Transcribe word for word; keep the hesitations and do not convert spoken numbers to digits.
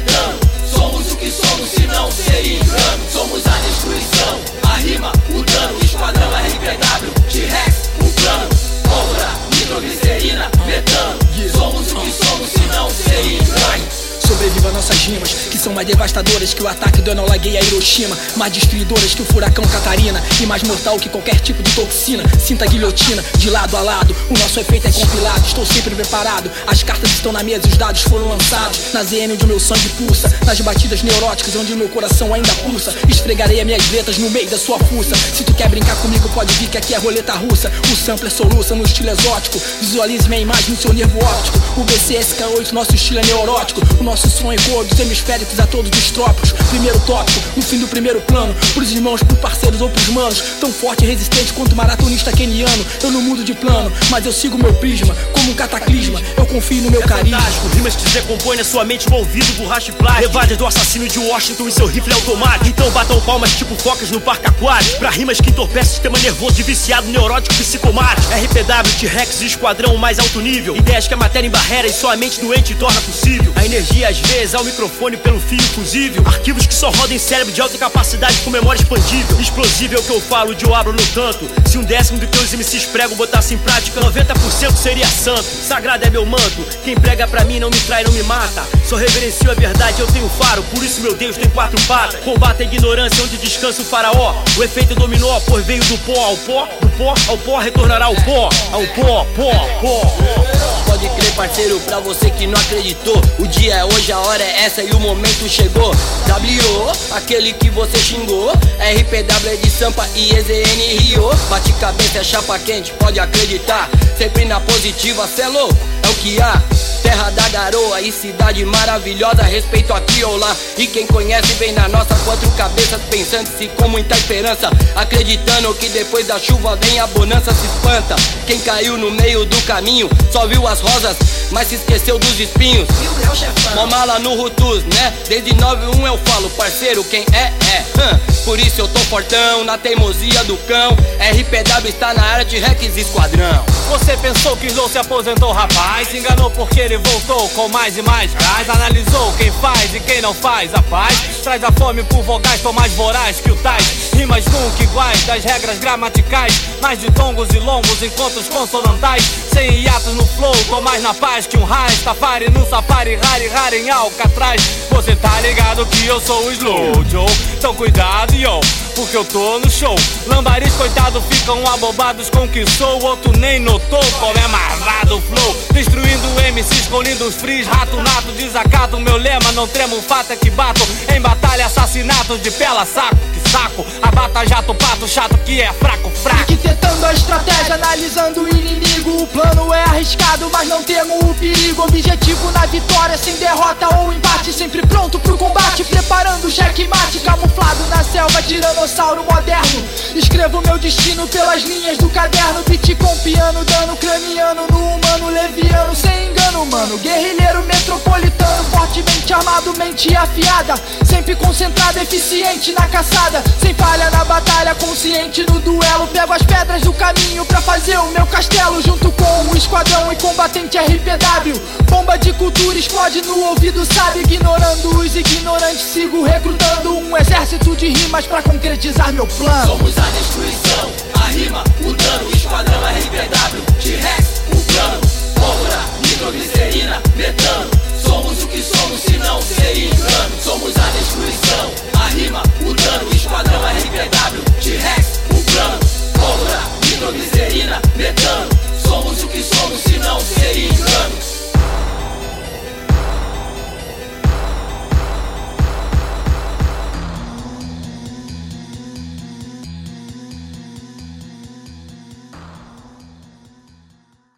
metano. Somos o que somos, se não seria engano. Somos a destruição, a rima, o dano. Esquadrão R P W, T-Rex, o plano. Pólvora, nitroglicerina, metano. Somos o que somos, se não seria engano. Sobreviva nossas rimas, que são mais devastadoras que o ataque do Enola Gay a Hiroshima. Mais destruidoras que o furacão Catarina, e mais mortal que qualquer tipo de toxina. Sinta a guilhotina, de lado a lado, o nosso efeito é compilado. Estou sempre preparado, as cartas estão na mesa e os dados foram lançados. Na Z N onde o meu sangue pulsa, nas batidas neuróticas onde o meu coração ainda pulsa. Esfregarei as minhas letras no meio da sua fuça. Se tu quer brincar comigo pode vir que aqui é roleta russa. O sampler soluça no estilo exótico, visualize minha imagem no seu nervo óptico. O B C S K oito, nosso estilo é neurótico. O nosso som ecoa dos hemisféricos a todos os trópicos. Primeiro tópico, no fim do primeiro plano. Pros irmãos, pros parceiros ou pros manos. Tão forte e resistente quanto o maratonista keniano. Eu não mudo de plano, mas eu sigo meu prisma como um cataclisma, eu confio no meu é carisma. Fantástico, rimas que decompõem na sua mente com ouvido, borracha e plástico. Evade do assassino de Washington e seu rifle automático. Então batam palmas tipo focas no parque aquático. Pra rimas que entorpecem o sistema nervoso de viciado, neurótico, psicomático. R P W, T-Rex e esquadrão mais alto nível. Ideias que a matéria embarrera e só a mente doente torna possível. A energia às vezes ao microfone pelo fio fusível. Arquivos que só rodam em cérebro de alta capacidade com memória expandível. Explosível que eu falo, de eu abro no tanto. Se um décimo do que os M Cs pregam botasse em prática, noventa por cento seria santo. Sagrado é meu manto, quem prega pra mim não me trai, não me mata. Só reverencio a verdade, eu tenho faro, por isso meu Deus tem quatro patas. Combate a ignorância onde descansa o faraó. O efeito dominó, pois veio do pó ao pó. Do pó ao pó retornará ao pó. Ao pó, pó, pó. Pode crer, parceiro, pra você que não acreditou. O dia é hoje, a hora é essa e o momento chegou. W O, aquele que você xingou. R P W é de Sampa e E Z N Rio. Bate cabeça, é chapa quente, pode acreditar. Sempre na positiva, cê é louco, é o que há. Terra da garoa e cidade maravilhosa, respeito aqui ou lá. E quem conhece vem na nossa quatro cabeças, pensando-se com muita esperança, acreditando que depois da chuva vem a bonança, se espanta. Quem caiu no meio do caminho só viu as rosas, mas se esqueceu dos espinhos. Mó mala no Rutus, né? Desde nove um eu falo, parceiro, quem é, é hum. Por isso eu tô fortão, na teimosia do cão. R P W está na área de Rex Esquadrão. Você pensou que Slow se aposentou, rapaz? Se enganou porque ele voltou com mais e mais gás. Analisou quem faz e quem não faz a paz. Traz a fome por vogais, tão mais voraz que o tais. Rimas nunca iguais das regras gramaticais. Mais de tongos e lombos, encontros consonantais. Sem hiatos no flow, tô mais na paz que um raio. Safari no safari, rari, rari em Alcatraz. Você tá ligado que eu sou o Slow Joe. Então cuidado, yo, porque eu tô no show. Lambaris, coitado, ficam abobados com o que sou. Outro nem notou como é marvado o flow. Destruindo M Cs com lindos frees. Rato nato, desacato, meu lema. Não tremo, fato é que bato em batalha, assassinatos de pela saco. Que saco, abata jato, pato chato que é fraco, fraco. Arquitetando a estratégia, analisando o inimigo. O plano é arriscado, mas não temo o perigo. Objetivo na vitória, sem derrota ou empate. Sempre pronto pro combate, preparando o checkmate. Camuflado na selva, tiranossauro moderno. Escrevo meu destino pelas linhas do caderno. Beat com piano, dano craniano no humano leviano. Sem engano, mano, guerrilheiro metropolitano. Fortemente armado, mente afiada. Sempre concentrado, eficiente na caçada. Sem falha na batalha, consciente no duelo. Pego as pedras do caminho pra fazer o meu castelo. Junto com o esquadrão e combatente R P W. Bomba de cultura explode no ouvido, sabe? Ignorando os ignorantes, sigo recrutando um exército de rimas pra concretizar meu plano. Somos a destruição, a rima, o dano. Esquadrão R P W, T-Rex, o plano. Pólvora, nitroglicerina, metano. Somos o que somos, se não seria